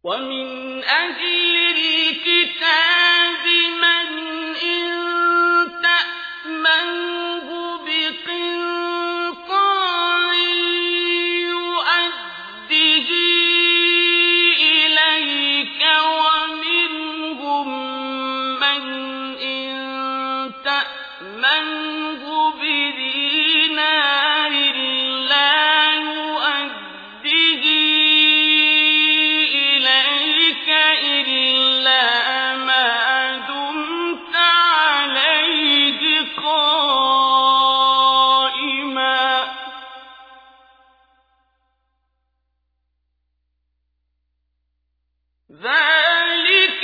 ومن أهل الكتاب من إن تأمنه بقنطار يؤده إليك ومنهم من إن تأمنه بدينار لا يؤده إليك إلا ما دمت عليه قائما ذلك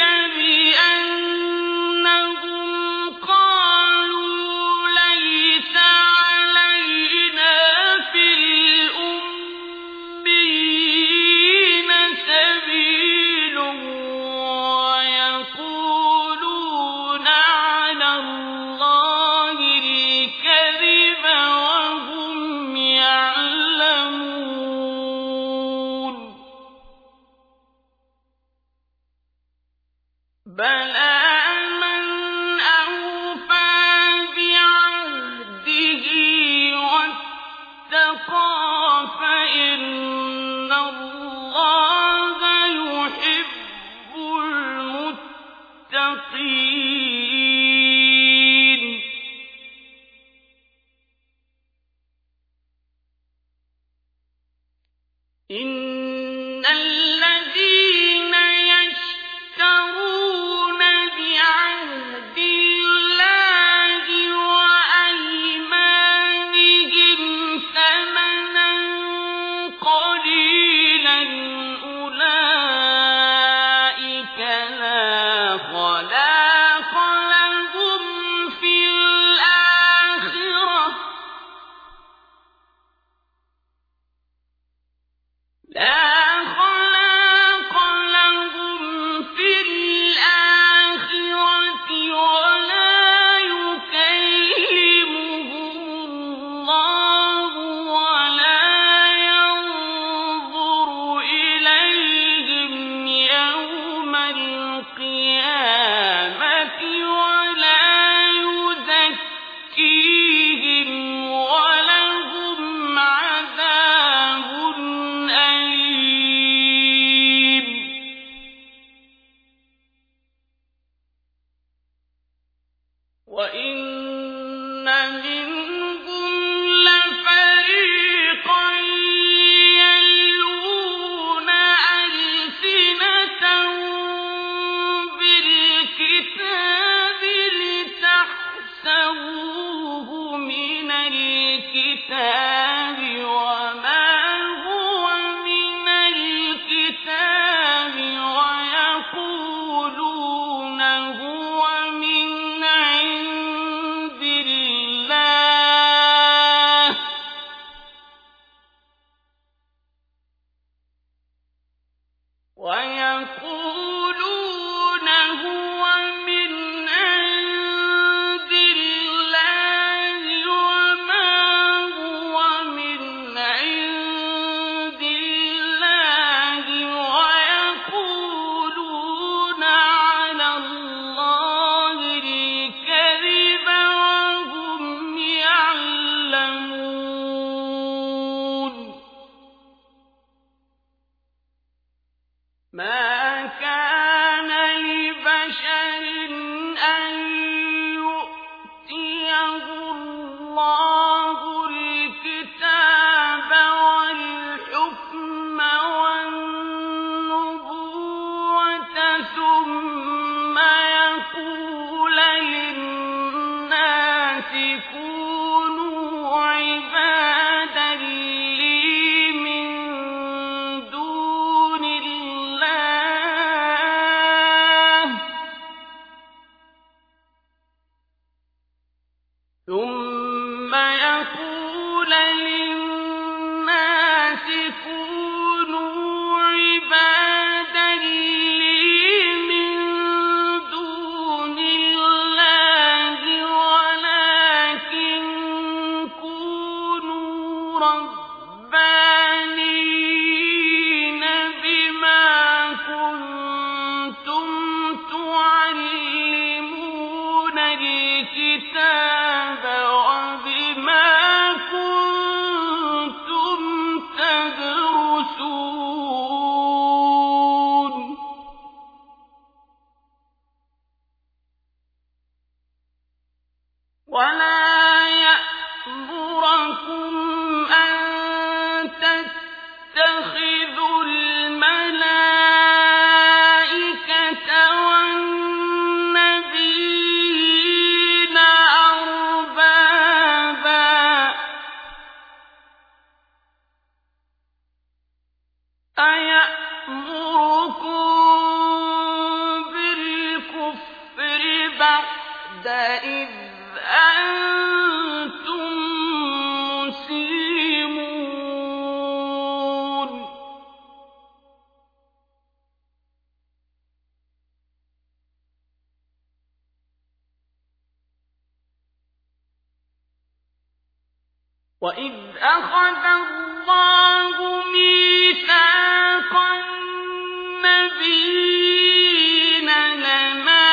بأنهم قالوا ليس علينا في الأميين سبيل ويقولون على الله الكذب وهم يعلمون بلى من أوفى بعهده واتقى فإن الله يحب المتقين إن الذين يشترون بعهد الله وأيمانهم ثمنا قليلا أولئك لا خلاق لهم في الآخرة ولا يكلمهم الله ولا ينظر إليهم يوم القيامة ولا يزكيهم ولهم عذاب أليم وإن منهم لفريقا يلوون ألسنتهم بالكتاب لتحسبوه من الكتاب وما هو من الكتاب ويقولون هو من عند الله وما هو من عند الله ويقولون على الله الكذب وهم يعلمون ما كان لبشر أن يؤتيه الله الكتاب والحكم والنبوة ثم يقول للناس كونوا عبادا لي من دون الله بالكفر بعد إذ أنتم مسلمون وَإِذْ أَخَذَ اللَّهُ مِيثَاقَ النَّبِيِّينَ لَمَا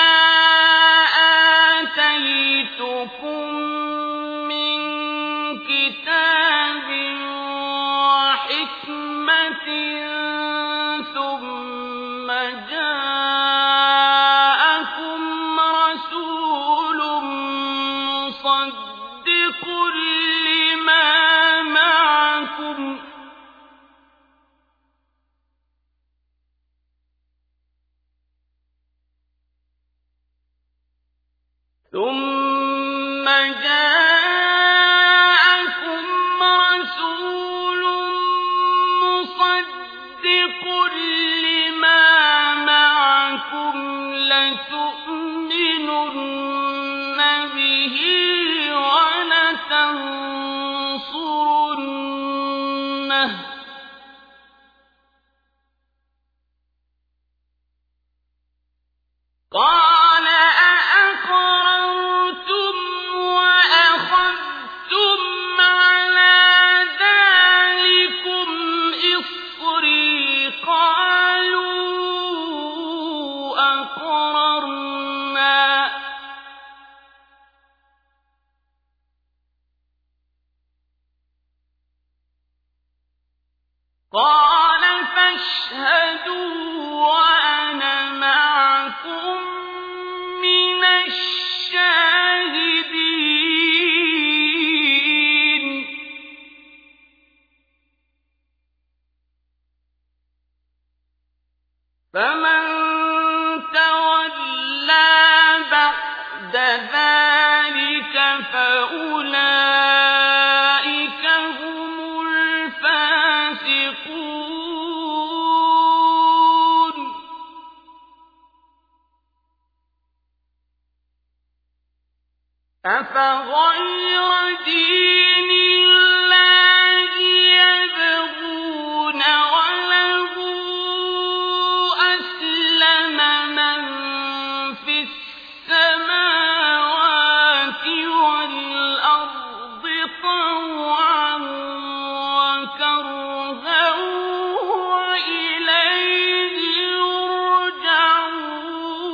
آتَيْتُكُم مِّن كِتَابٍ وَحِكْمَةٍ ثُمَّ جَاءَكُمْ رَسُولٌ مُّصَدِّقٌ لِّمَا مَعَكُمْ لَتُؤْمِنُنَّ بِهِ وَلَتَنصُرُنَّهُ ۚ قَالَ أَأَقْرَرْتُمْ وَأَخَذْتُمْ عَلَىٰ ذَٰلِكُمْ إِصْرِي ۖ قَالُوا أَقْرَرْنَا ۚ قَالَ فَاشْهَدُوا وَأَنَا مَعَكُم مِّنَ الشَّاهِدِينَ فَمَن تَوَلَّىٰ بَعْدَ ذَٰلِكَ فَأُولَٰئِكَ هُمُ الْفَاسِقُونَ أَفَغَيْرَ دِينِ اللَّهِ يَبْغُونَ وَلَهُ أَسْلَمَ مَن فِي السَّمَاوَاتِ وَالْأَرْضِ طَوْعًا وَكَرْهًا وَإِلَيْهِ يُرْجَعُونَ.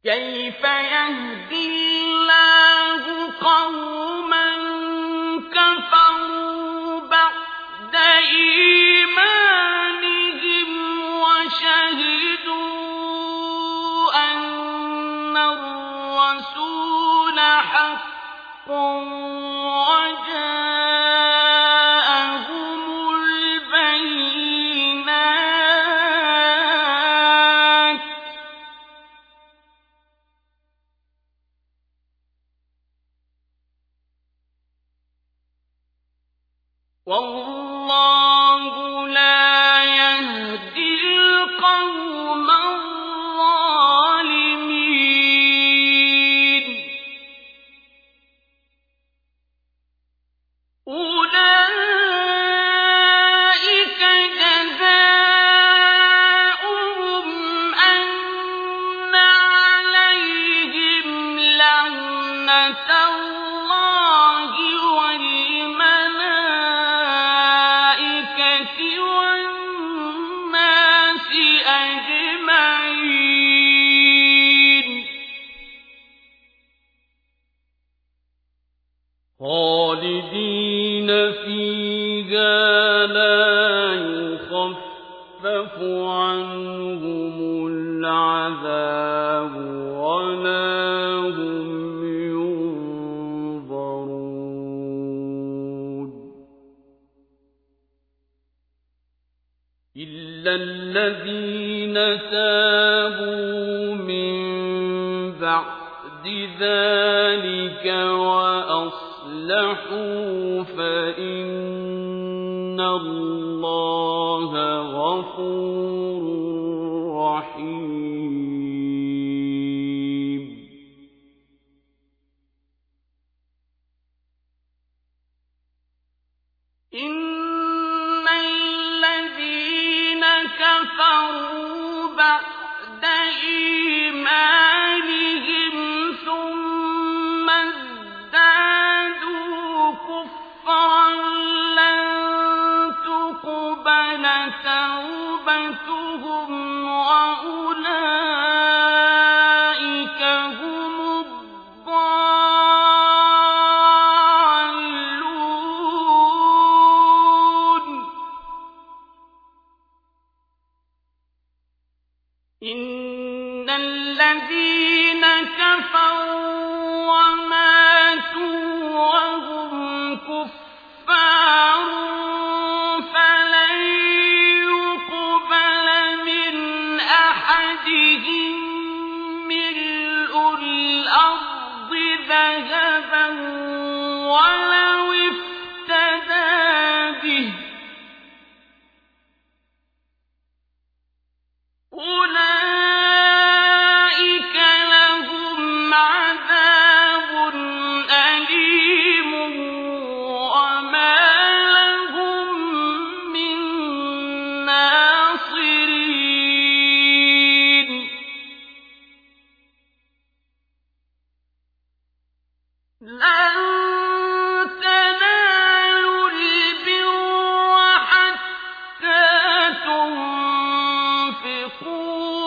كيف يهدي الله قوما كفروا بعد إيمانهم وشهدوا أن الرسول حق وجاءهم البينات والله لا يهدي القوم الظالمين أولئك جزاؤهم أن عليهم لعنة الله والملائكة والناس أجمعين خالدين فيها لا يخفف عنهم العذاب ولا هم ينظرون إلا الذين تابوا من بعد ذلك وأصلحوا فإن الله غفور رحيم إن الذين كفروا بعد إيمانهم ثم ازدادوا كفرا لن تقبل توبتهم وأولئك هم الضالون إن الذين كفروا وماتوا وهم كفار فلن يقبل من أحدهم ملء الأرض ذهبا ولو افتدى به أولئك لهم عذاب أليم وما لهم من ناصرين لن تنالوا البر حتى تنفقوا